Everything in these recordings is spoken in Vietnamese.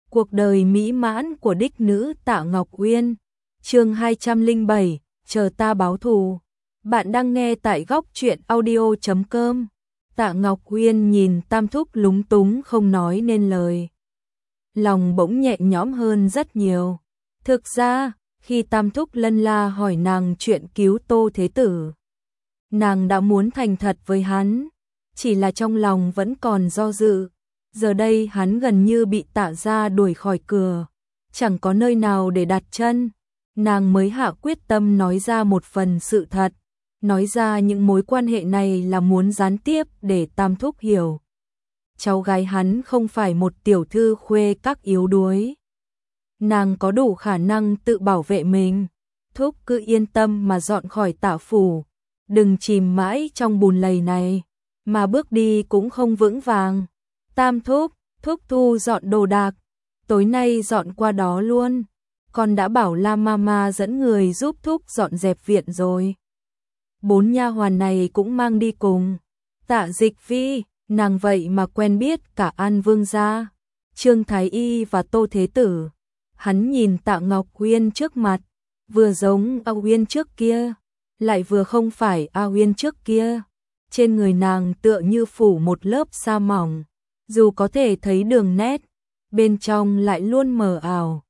Cuộc đời mỹ mãn của đích nữ Tạ Ngọc Uyên. Chương 207, chờ ta báo thù. Bạn đang nghe tại góc truyện audio.com. Tạ Ngọc Uyên nhìn Tam Thúc lúng túng không nói nên lời. Lòng bỗng nhẹ nhõm hơn rất nhiều. Thực ra, khi Tam Thúc lân la hỏi nàng chuyện cứu Tô Thế Tử, nàng đã muốn thành thật với hắn, chỉ là trong lòng vẫn còn do dự. Giờ đây hắn gần như bị Tạ gia đuổi khỏi cửa, chẳng có nơi nào để đặt chân, nàng mới hạ quyết tâm nói ra một phần sự thật, nói ra những mối quan hệ này là muốn gián tiếp để Tam Thúc hiểu. Cháu gái hắn không phải một tiểu thư khuê các yếu đuối. Nàng có đủ khả năng tự bảo vệ mình. Thúc cứ yên tâm mà dọn khỏi Tạ phủ, đừng chìm mãi trong bùn lầy này, mà bước đi cũng không vững vàng. Tam Thúc, Thúc thu dọn đồ đạc, tối nay dọn qua đó luôn. Con đã bảo La Mama dẫn người giúp Thúc dọn dẹp viện rồi. 4 nha hoàn này cũng mang đi cùng. Tạ Dịch Phi, nàng vậy mà quen biết cả An Vương gia, Trương Thái Y và Tô Thế Tử. Hắn nhìn Tạ Ngọc Uyên trước mặt, vừa giống A Uyên trước kia, lại vừa không phải A Uyên trước kia. Trên người nàng tựa như phủ một lớp sa mỏng, dù có thể thấy đường nét, bên trong lại luôn mờ ảo.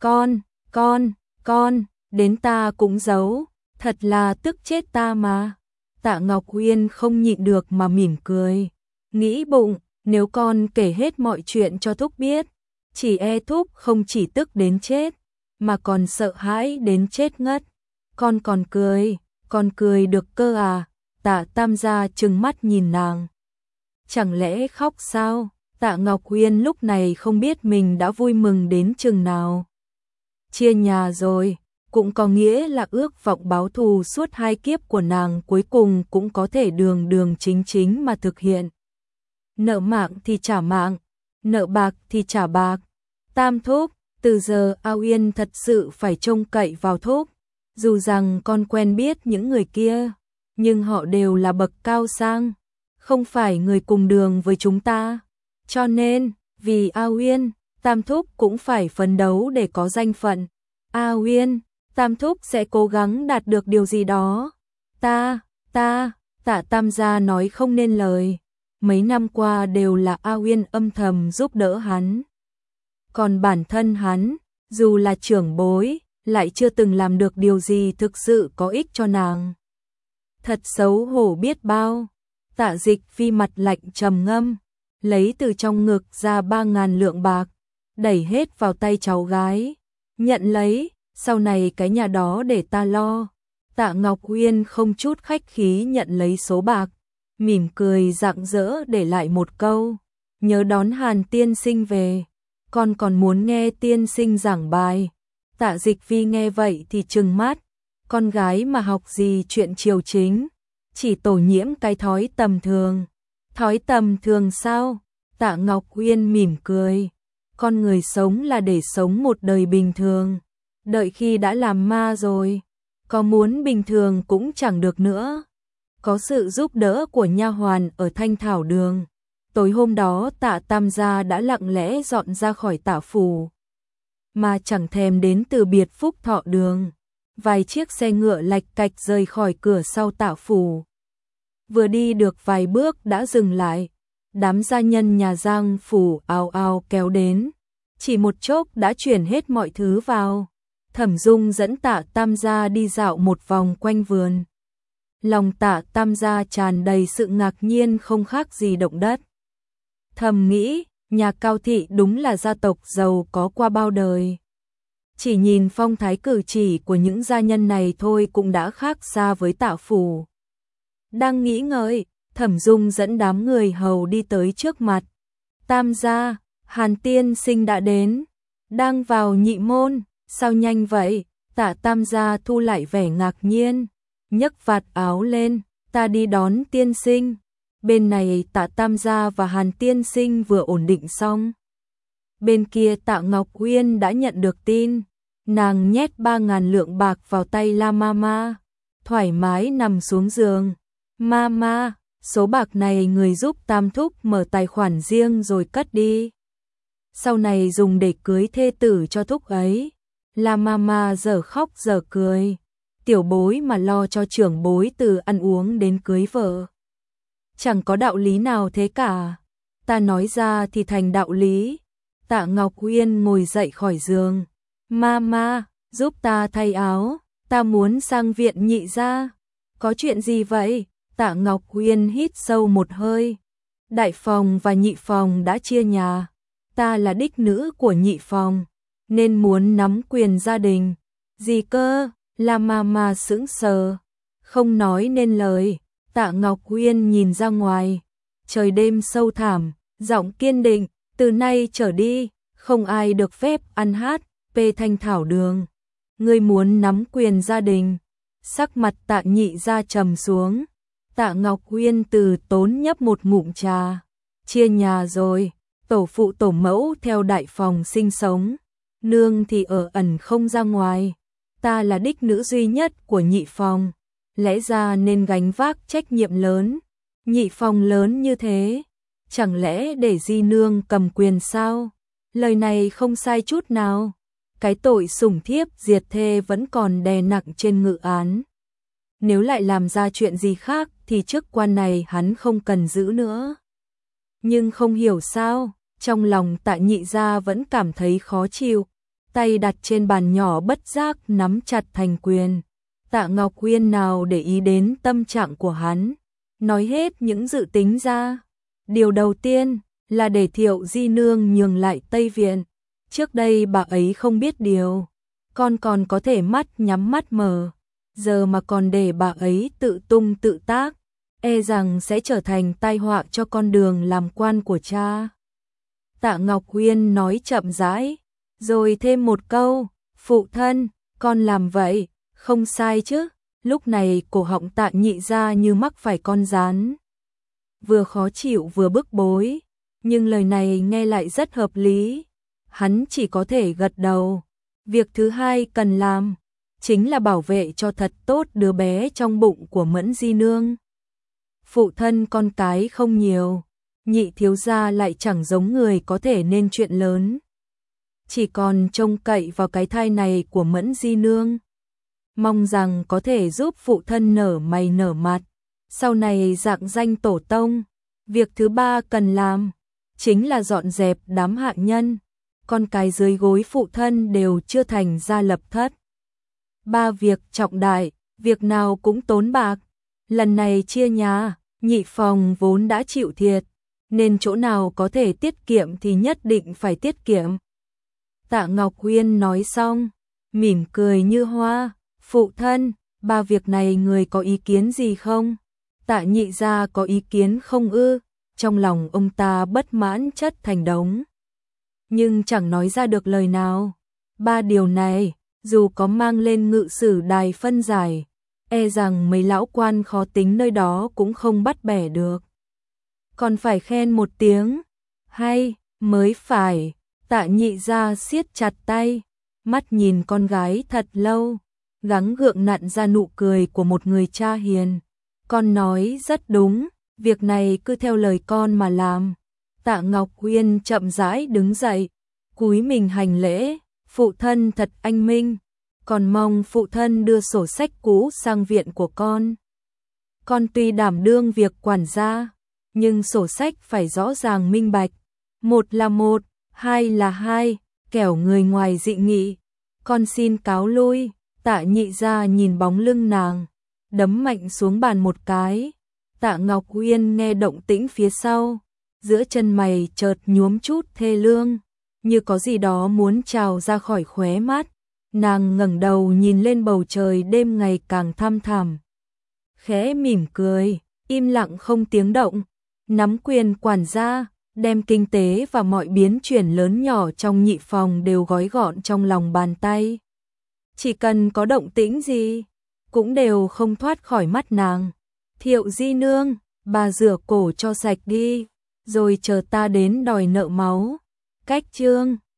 Con, đến ta cũng giấu, thật là tức chết ta mà. Tạ Ngọc Uyên không nhịn được mà mỉm cười, nghĩ bụng, nếu con kể hết mọi chuyện cho Thúc biết, chỉ e Thúc không chỉ tức đến chết, mà còn sợ hãi đến chết ngất. Con cười được cơ à? Tạ Tam gia trừng mắt nhìn nàng. Chẳng lẽ khóc sao? Tạ Ngọc Uyên lúc này không biết mình đã vui mừng đến chừng nào. Chia nhà rồi, cũng có nghĩa là ước vọng báo thù suốt 2 kiếp của nàng cuối cùng cũng có thể đường chính mà thực hiện. Nợ mạng thì trả mạng, nợ bạc thì trả bạc. Tam Thúc, từ giờ A Uyên thật sự phải trông cậy vào Thúc. Dù rằng con quen biết những người kia, nhưng họ đều là bậc cao sang, không phải người cùng đường với chúng ta. Cho nên, vì A Uyên, Tam Thúc cũng phải phấn đấu để có danh phận. A Uyên, Tam Thúc sẽ cố gắng đạt được điều gì đó. Tạ Tam gia nói không nên lời. Mấy năm qua đều là A Uyên âm thầm giúp đỡ hắn. Còn bản thân hắn, dù là trưởng bối, lại chưa từng làm được điều gì thực sự có ích cho nàng. Thật xấu hổ biết bao. Tạ Dịch Phi mặt lạnh trầm ngâm, lấy từ trong ngực ra 3.000 lượng bạc, đẩy hết vào tay cháu gái. Nhận lấy, sau này cái nhà đó để ta lo. Tạ Ngọc Uyên không chút khách khí nhận lấy số bạc, mỉm cười rạng rỡ để lại một câu, nhớ đón Hàn tiên sinh về, con còn muốn nghe tiên sinh giảng bài. Tạ Dịch Phi nghe vậy thì trừng mắt, con gái mà học gì chuyện triều chính, chỉ tổ nhiễm cái thói tầm thường. Thói tầm thường sao? Tạ Ngọc Uyên mỉm cười, con người sống là để sống một đời bình thường, đợi khi đã làm ma rồi, có muốn bình thường cũng chẳng được nữa. Có sự giúp đỡ của nha hoàn ở Thanh Thảo Đường, tối hôm đó Tạ Tam gia đã lặng lẽ dọn ra khỏi Tạ phủ, mà chẳng thèm đến từ biệt Phúc Thọ Đường. Vài chiếc xe ngựa lạch cạch rời khỏi cửa sau Tạ phủ. Vừa đi được vài bước đã dừng lại, đám gia nhân nhà Giang phủ ào ào kéo đến, chỉ một chốc đã chuyển hết mọi thứ vào. Thẩm Dung dẫn Tạ Tam gia đi dạo một vòng quanh vườn. Lòng Tạ Tam gia tràn đầy sự ngạc nhiên không khác gì động đất. Thầm nghĩ, nhà Cao thị đúng là gia tộc giàu có qua bao đời. Chỉ nhìn phong thái cử chỉ của những gia nhân này thôi cũng đã khác xa với Tạ phủ. Đang nghĩ ngợi, Thẩm Dung dẫn đám người hầu đi tới trước mặt. Tam gia, Hàn tiên sinh đã đến. Đang vào nhị môn, sao nhanh vậy? Tạ Tam gia thu lại vẻ ngạc nhiên, nhấc vạt áo lên, ta đi đón tiên sinh. Bên này Tạ Tam gia và Hàn tiên sinh vừa ổn định xong. Bên kia Tạ Ngọc Uyên đã nhận được tin, nàng nhét 3.000 lượng bạc vào tay La Mama, thoải mái nằm xuống giường. Mama, số bạc này người giúp Tam Thúc mở tài khoản riêng rồi cất đi. sau này dùng để cưới thê tử cho thúc ấy. La Mama giờ khóc giờ cười, tiểu bối mà lo cho trưởng bối từ ăn uống đến cưới vợ. Chẳng có đạo lý nào thế cả, ta nói ra thì thành đạo lý. Tạ Ngọc Uyên ngồi dậy khỏi giường, Mama, giúp ta thay áo, ta muốn sang viện nhị gia. Có chuyện gì vậy? Tạ Ngọc Uyên hít sâu một hơi. Đại phòng và nhị phòng đã chia nhà, ta là đích nữ của nhị phòng, nên muốn nắm quyền gia đình. Gì cơ? La Mama sững sờ, không nói nên lời. Tạ Ngọc Uyên nhìn ra ngoài, trời đêm sâu thẳm, giọng kiên định, từ nay trở đi, không ai được phép ăn hát, pê thanh thảo đường. Ngươi muốn nắm quyền gia đình. Sắc mặt Tạ nhị gia trầm xuống. Tạ Ngọc Uyên từ tốn nhấp một ngụm trà. Chia nhà rồi, tổ phụ tổ mẫu theo đại phòng sinh sống, nương thì ở ẩn không ra ngoài. Ta là đích nữ duy nhất của nhị phòng, lẽ ra nên gánh vác trách nhiệm lớn. Nhị phòng lớn như thế, chẳng lẽ để di nương cầm quyền sao? Lời này không sai chút nào. Cái tội sủng thiếp diệt thê vẫn còn đè nặng trên ngự án. Nếu lại làm ra chuyện gì khác thì chức quan này hắn không cần giữ nữa. Nhưng không hiểu sao, trong lòng Tạ nhị gia vẫn cảm thấy khó chịu. Tay đặt trên bàn nhỏ bất giác nắm chặt thành quyền. Tạ Ngọc Uyên nào để ý đến tâm trạng của hắn, nói hết những dự tính ra. Điều đầu tiên là để Thiệu di nương nhường lại Tây Viện. Trước đây bà ấy không biết điều, con còn có thể mắt nhắm mắt mở, giờ mà còn để bà ấy tự tung tự tác, e rằng sẽ trở thành tai họa cho con đường làm quan của cha. Tạ Ngọc Uyên nói chậm rãi, rồi thêm một câu, phụ thân, con làm vậy, không sai chứ. Lúc này cổ họng Tạ nhị gia như mắc phải con gián, vừa khó chịu vừa bức bối, nhưng lời này nghe lại rất hợp lý. Hắn chỉ có thể gật đầu. Việc thứ hai cần làm chính là bảo vệ cho thật tốt đứa bé trong bụng của Mẫn di nương. Phụ thân con cái không nhiều, nhị thiếu gia lại chẳng giống người có thể nên chuyện lớn, chỉ còn trông cậy vào cái thai này của Mẫn di nương, mong rằng có thể giúp phụ thân nở mày nở mặt, sau này rạng danh tổ tông. Việc thứ ba cần làm chính là dọn dẹp đám hạ nhân, con cái dưới gối phụ thân đều chưa thành gia lập thất. Ba việc trọng đại, việc nào cũng tốn bạc. Lần này chia nhà, nhị phòng vốn đã chịu thiệt, nên chỗ nào có thể tiết kiệm thì nhất định phải tiết kiệm. Tạ Ngọc Uyên nói xong, mỉm cười như hoa, phụ thân, ba việc này người có ý kiến gì không? Tạ nhị gia có ý kiến không ư? Trong lòng ông ta bất mãn chất thành đống, nhưng chẳng nói ra được lời nào. Ba điều này, dù có mang lên ngự sử đài phân giải, e rằng mấy lão quan khó tính nơi đó cũng không bắt bẻ được. Còn phải khen một tiếng, hay, mới phải. Tạ nhị gia siết chặt tay, mắt nhìn con gái thật lâu, gắng gượng nặn ra nụ cười của một người cha hiền. Con nói rất đúng, việc này cứ theo lời con mà làm. Tạ Ngọc Uyên chậm rãi đứng dậy, cúi mình hành lễ, phụ thân thật anh minh, còn mong phụ thân đưa sổ sách cũ sang viện của con. Con tuy đảm đương việc quản gia, nhưng sổ sách phải rõ ràng minh bạch, một là một, hai là hai, kẻo người ngoài dị nghị. Con xin cáo lui. Tạ nhị gia nhìn bóng lưng nàng, đấm mạnh xuống bàn một cái. Tạ Ngọc Uyên nghe động tĩnh phía sau, giữa chân mày chợt nhuốm chút thê lương, như có gì đó muốn trào ra khỏi khóe mắt. Nàng ngẩng đầu nhìn lên bầu trời đêm ngày càng thăm thẳm, khẽ mỉm cười, im lặng không tiếng động, nắm quyền quản gia, đem kinh tế và mọi biến chuyển lớn nhỏ trong nhị phòng đều gói gọn trong lòng bàn tay. Chỉ cần có động tĩnh gì, cũng đều không thoát khỏi mắt nàng. Thiệu di nương, bà rửa cổ cho sạch đi, rồi chờ ta đến đòi nợ máu. Cách chương